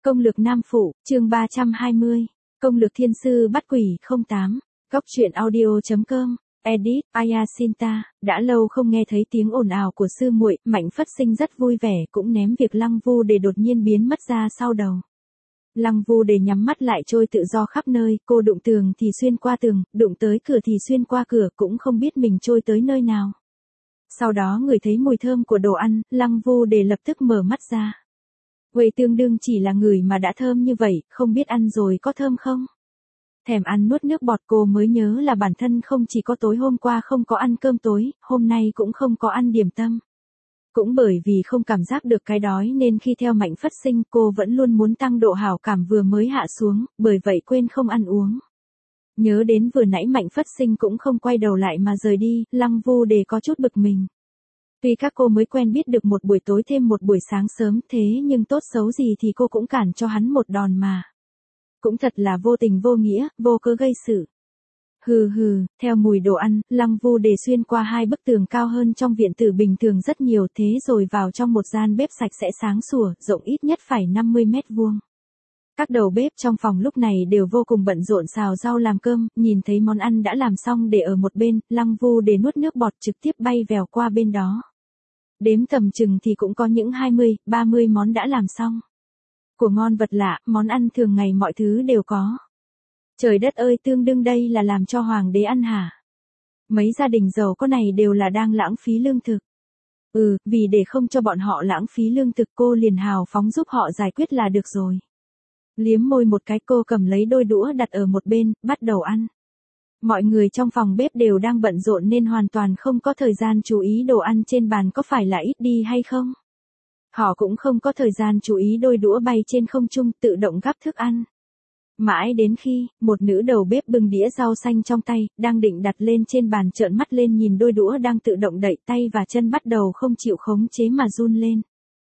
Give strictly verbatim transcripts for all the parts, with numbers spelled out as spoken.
Công lược nam phụ, chương ba trăm hai mươi. Công lược thiên sư bắt quỷ không tám. Góc truyện audio.com. Edit, Ayasinta, đã lâu không nghe thấy tiếng ồn ào của sư muội, Mạnh Phất Sinh rất vui vẻ cũng ném việc Lăng Vu Đề đột nhiên biến mất ra sau đầu. Lăng Vu Đề nhắm mắt lại trôi tự do khắp nơi, cô đụng tường thì xuyên qua tường, đụng tới cửa thì xuyên qua cửa, cũng không biết mình trôi tới nơi nào. Sau đó ngửi thấy mùi thơm của đồ ăn, Lăng Vu Đề lập tức mở mắt ra. Quầy tương đương chỉ là người mà đã thơm như vậy, không biết ăn rồi có thơm không? Thèm ăn nuốt nước bọt, cô mới nhớ là bản thân không chỉ có tối hôm qua không có ăn cơm tối, hôm nay cũng không có ăn điểm tâm. Cũng bởi vì không cảm giác được cái đói nên khi theo Mạnh Phất Sinh cô vẫn luôn muốn tăng độ hảo cảm vừa mới hạ xuống, bởi vậy quên không ăn uống. Nhớ đến vừa nãy Mạnh Phất Sinh cũng không quay đầu lại mà rời đi, Lăng Vu Đề có chút bực mình. Tuy các cô mới quen biết được một buổi tối thêm một buổi sáng sớm thế nhưng tốt xấu gì thì cô cũng cản cho hắn một đòn mà. Cũng thật là vô tình vô nghĩa, vô cớ gây sự. Hừ hừ, theo mùi đồ ăn, Lăng Vu Đề xuyên qua hai bức tường cao hơn trong viện tử bình thường rất nhiều thế rồi vào trong một gian bếp sạch sẽ sáng sủa, rộng ít nhất phải năm mươi mét vuông. Các đầu bếp trong phòng lúc này đều vô cùng bận rộn xào rau làm cơm, nhìn thấy món ăn đã làm xong để ở một bên, Lăng Vu Đề nuốt nước bọt trực tiếp bay vèo qua bên đó. Đếm tầm chừng thì cũng có những hai mươi, ba mươi món đã làm xong. Của ngon vật lạ, món ăn thường ngày mọi thứ đều có. Trời đất ơi, tương đương đây là làm cho hoàng đế ăn hả? Mấy gia đình giàu có này đều là đang lãng phí lương thực. Ừ, vì để không cho bọn họ lãng phí lương thực cô liền hào phóng giúp họ giải quyết là được rồi. Liếm môi một cái cô cầm lấy đôi đũa đặt ở một bên, bắt đầu ăn. Mọi người trong phòng bếp đều đang bận rộn nên hoàn toàn không có thời gian chú ý đồ ăn trên bàn có phải là ít đi hay không. Họ cũng không có thời gian chú ý đôi đũa bay trên không trung tự động gắp thức ăn. Mãi đến khi, một nữ đầu bếp bưng đĩa rau xanh trong tay, đang định đặt lên trên bàn trợn mắt lên nhìn đôi đũa đang tự động đậy tay và chân bắt đầu không chịu khống chế mà run lên.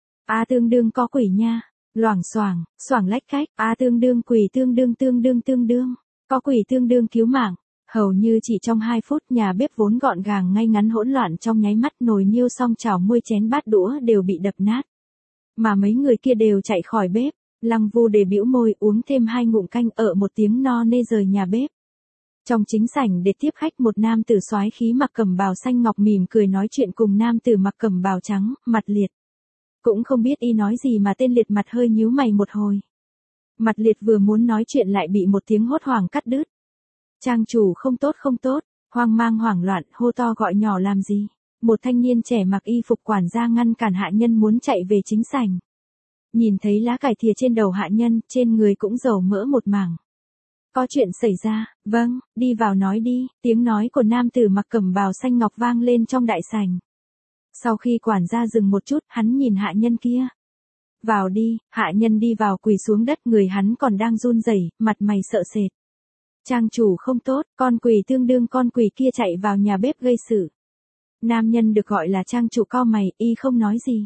À tương đương có quỷ nha, loảng xoảng, xoảng lách cách, à tương đương quỷ tương đương tương đương tương đương, có quỷ tương đương cứu mạng. Hầu như chỉ trong hai phút nhà bếp vốn gọn gàng ngay ngắn hỗn loạn trong nháy mắt nồi niêu song chảo muôi chén bát đũa đều bị đập nát. Mà mấy người kia đều chạy khỏi bếp. Lăng Vu Đề bĩu môi uống thêm hai ngụm canh ở một tiếng no nê rời nhà bếp. Trong chính sảnh để tiếp khách một nam tử soái khí mặc cẩm bào xanh ngọc mỉm cười nói chuyện cùng nam tử mặc cẩm bào trắng, mặt liệt. Cũng không biết y nói gì mà tên liệt mặt hơi nhíu mày một hồi. Mặt liệt vừa muốn nói chuyện lại bị một tiếng hốt hoảng cắt đứt. Trang chủ không tốt không tốt, hoang mang hoảng loạn hô to gọi nhỏ làm gì. Một thanh niên trẻ mặc y phục quản gia ngăn cản hạ nhân muốn chạy về chính sảnh. Nhìn thấy lá cải thìa trên đầu hạ nhân, trên người cũng dầu mỡ một mảng. Có chuyện xảy ra, vâng, đi vào nói đi, tiếng nói của nam tử mặc cẩm bào xanh ngọc vang lên trong đại sảnh. Sau khi quản gia dừng một chút, hắn nhìn hạ nhân kia. Vào đi, hạ nhân đi vào quỳ xuống đất, người hắn còn đang run rẩy, mặt mày sợ sệt. Trang chủ không tốt, con quỷ tương đương con quỷ kia chạy vào nhà bếp gây sự. Nam nhân được gọi là trang chủ cau mày, y không nói gì.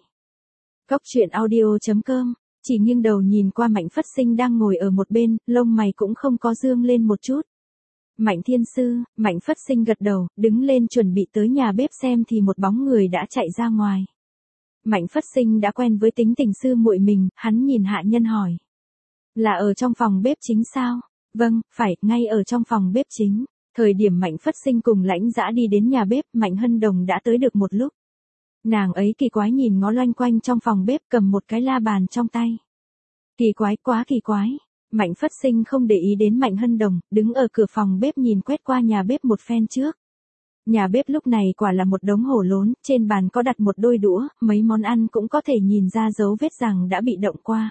Góc truyện audio.com, chỉ nghiêng đầu nhìn qua Mạnh Phất Sinh đang ngồi ở một bên, lông mày cũng không có dương lên một chút. Mạnh thiên sư, Mạnh Phất Sinh gật đầu, đứng lên chuẩn bị tới nhà bếp xem thì một bóng người đã chạy ra ngoài. Mạnh Phất Sinh đã quen với tính tình sư muội mình, hắn nhìn hạ nhân hỏi. Là ở trong phòng bếp chính sao? Vâng, phải, ngay ở trong phòng bếp chính. Thời điểm Mạnh Phất Sinh cùng Lãnh Dã đi đến nhà bếp, Mạnh Hân Đồng đã tới được một lúc. Nàng ấy kỳ quái nhìn ngó loanh quanh trong phòng bếp cầm một cái la bàn trong tay. Kỳ quái quá kỳ quái. Mạnh Phất Sinh không để ý đến Mạnh Hân Đồng, đứng ở cửa phòng bếp nhìn quét qua nhà bếp một phen trước. Nhà bếp lúc này quả là một đống hổ lốn, trên bàn có đặt một đôi đũa, mấy món ăn cũng có thể nhìn ra dấu vết rằng đã bị động qua.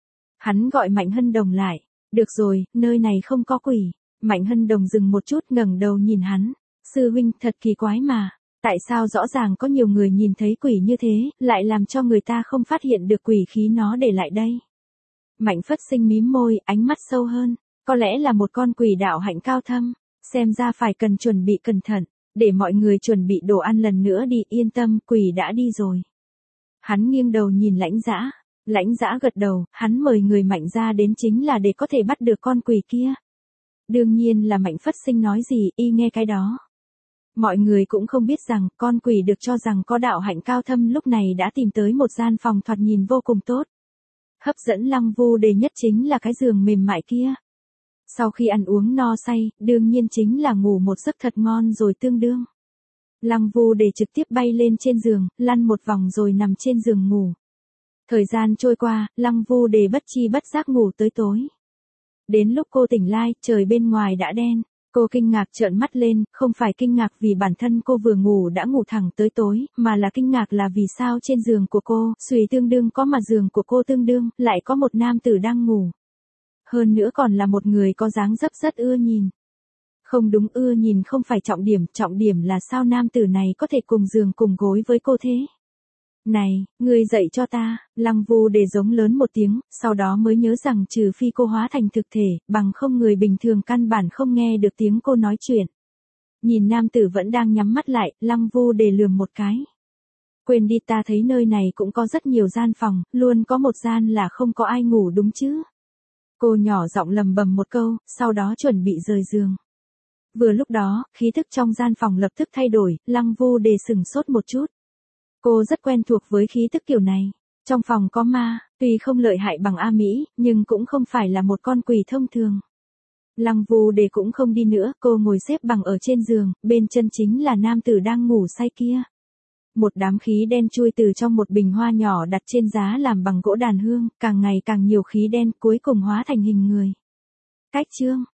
Hắn gọi Mạnh Hân Đồng lại. Được rồi, nơi này không có quỷ. Mạnh Hân Đồng dừng một chút ngẩng đầu nhìn hắn. Sư huynh thật kỳ quái mà. Tại sao rõ ràng có nhiều người nhìn thấy quỷ như thế, lại làm cho người ta không phát hiện được quỷ khí nó để lại đây? Mạnh Phất Sinh mím môi, ánh mắt sâu hơn. Có lẽ là một con quỷ đạo hạnh cao thâm. Xem ra phải cần chuẩn bị cẩn thận. Để mọi người chuẩn bị đồ ăn lần nữa đi, yên tâm, quỷ đã đi rồi. Hắn nghiêng đầu nhìn Lãnh Dã. Lãnh Dã gật đầu, hắn mời người Mạnh ra đến chính là để có thể bắt được con quỷ kia. Đương nhiên là Mạnh Phất Sinh nói gì, y nghe cái đó. Mọi người cũng không biết rằng, con quỷ được cho rằng có đạo hạnh cao thâm lúc này đã tìm tới một gian phòng thoạt nhìn vô cùng tốt. Hấp dẫn Lăng Vu Đề nhất chính là cái giường mềm mại kia. Sau khi ăn uống no say, đương nhiên chính là ngủ một giấc thật ngon rồi tương đương. Lăng Vu Đề trực tiếp bay lên trên giường, lăn một vòng rồi nằm trên giường ngủ. Thời gian trôi qua, Lăng Vu Đề bất chi bất giác ngủ tới tối. Đến lúc cô tỉnh lại, trời bên ngoài đã đen. Cô kinh ngạc trợn mắt lên, không phải kinh ngạc vì bản thân cô vừa ngủ đã ngủ thẳng tới tối, mà là kinh ngạc là vì sao trên giường của cô, xùy tương đương có mà giường của cô tương đương, lại có một nam tử đang ngủ. Hơn nữa còn là một người có dáng dấp rất ưa nhìn. Không đúng, ưa nhìn không phải trọng điểm, trọng điểm là sao nam tử này có thể cùng giường cùng gối với cô thế. Này, ngươi dậy cho ta, Lăng Vu Đề giống lớn một tiếng, sau đó mới nhớ rằng trừ phi cô hóa thành thực thể, bằng không người bình thường căn bản không nghe được tiếng cô nói chuyện. Nhìn nam tử vẫn đang nhắm mắt lại, Lăng Vu Đề lườm một cái. Quên đi, ta thấy nơi này cũng có rất nhiều gian phòng, luôn có một gian là không có ai ngủ đúng chứ. Cô nhỏ giọng lầm bầm một câu, sau đó chuẩn bị rời giường. Vừa lúc đó, khí thức trong gian phòng lập tức thay đổi, Lăng Vu Đề sửng sốt một chút. Cô rất quen thuộc với khí tức kiểu này. Trong phòng có ma, tuy không lợi hại bằng A Mỹ, nhưng cũng không phải là một con quỷ thông thường. Lăng Vu Đề cũng không đi nữa, cô ngồi xếp bằng ở trên giường, bên chân chính là nam tử đang ngủ say kia. Một đám khí đen chui từ trong một bình hoa nhỏ đặt trên giá làm bằng gỗ đàn hương, càng ngày càng nhiều khí đen cuối cùng hóa thành hình người. Cách chương